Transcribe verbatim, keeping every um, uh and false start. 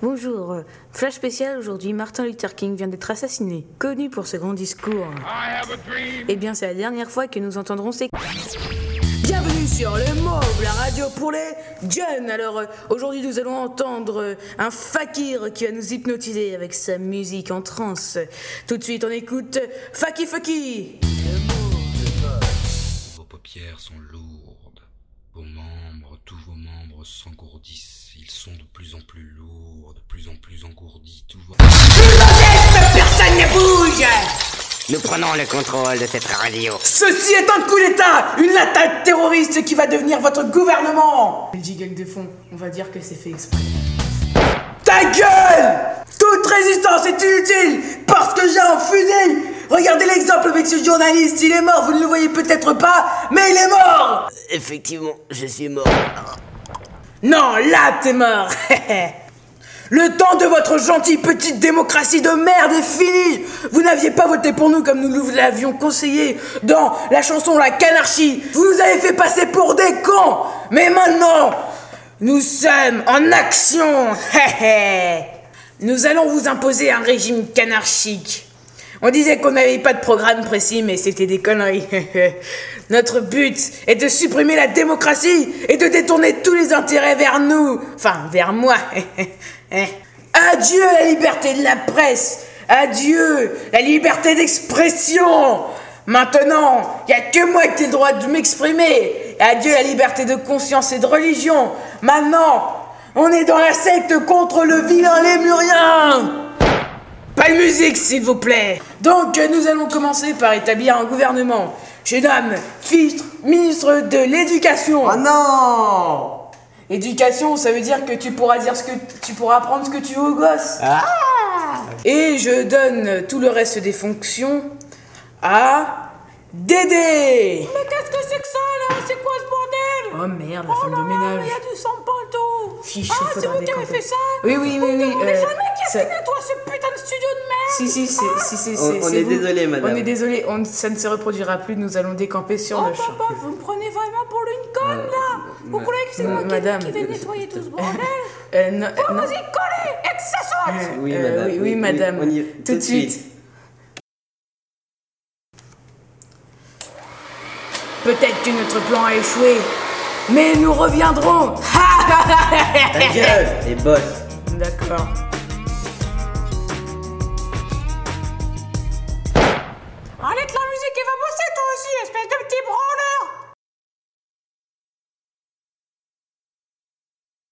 Bonjour, flash spécial aujourd'hui, Martin Luther King vient d'être assassiné. Connu pour ce grand discours. Eh bien, c'est la dernière fois que nous entendrons ces... Bienvenue sur Le Mauve, la radio pour les jeunes. Alors, euh, aujourd'hui, nous allons entendre euh, un fakir qui va nous hypnotiser avec sa musique en transe. Tout de suite, on écoute Faki Faki. Vos paupières sont lourdes. Vos membres, tous vos membres s'engourdissent. Ils sont de plus en plus lourds, de plus en plus engourdis. Tous vos... Personne ne bouge! Nous prenons le contrôle de cette radio. Ceci est un coup d'État! Une attaque terroriste qui va devenir votre gouvernement! Le jiggle de fond, on va dire que c'est fait exprès. Ta gueule! Toute résistance est inutile parce que j'ai un fusil! Regardez l'exemple avec ce journaliste, il est mort, vous ne le voyez peut-être pas, mais il est mort! Effectivement, je suis mort. Non, là t'es mort! Le temps de votre gentille petite démocratie de merde est fini! Vous n'aviez pas voté pour nous comme nous l'avions conseillé dans la chanson La Canarchie. Vous nous avez fait passer pour des cons! Mais maintenant, nous sommes en action! Nous allons vous imposer un régime canarchique. On disait qu'on n'avait pas de programme précis, mais c'était des conneries. Notre but est de supprimer la démocratie et de détourner tous les intérêts vers nous. Enfin, vers moi. Adieu la liberté de la presse. Adieu la liberté d'expression. Maintenant, il n'y a que moi qui ai le droit de m'exprimer. Adieu la liberté de conscience et de religion. Maintenant, on est dans la secte contre le vilain lémurien. Pas de musique, s'il vous plaît. Donc, nous allons commencer par établir un gouvernement. Je nomme Fichtre, ministre de l'Éducation. Oh non! Éducation, ça veut dire que tu pourras dire ce que tu pourras apprendre ce que tu veux aux gosses. Ah! Et je donne tout le reste des fonctions à Dédé. Mais qu'est-ce que c'est que ça là? C'est quoi ce bordel? Oh merde, la Oh femme là de là, ménage. il y a du sang partout. Fichtre, Ah, c'est faudra vous qui avez décamper. fait ça? Oui, oui, oui, oui. Mais euh, jamais qui a ça- fait nettoyer ce putain de studio de merde? Si, si, c'est, si, c'est, On- c'est, on c'est est vous. désolé, madame. On est désolé, on, ça ne se reproduira plus, nous allons décamper sur Oh le champ. papa, vous me prenez vraiment pour une conne là? Vous croyez que c'est moi qui, madame. qui vais nettoyer tout ce bordel? Euh, non, Oh, non. vas-y, collez et que ça saute! Oui, Euh, madame. oui, oui, madame. on y- Tout de suite. Peut-être que notre plan a échoué, mais nous reviendrons. Ta gueule, les boss. D'accord.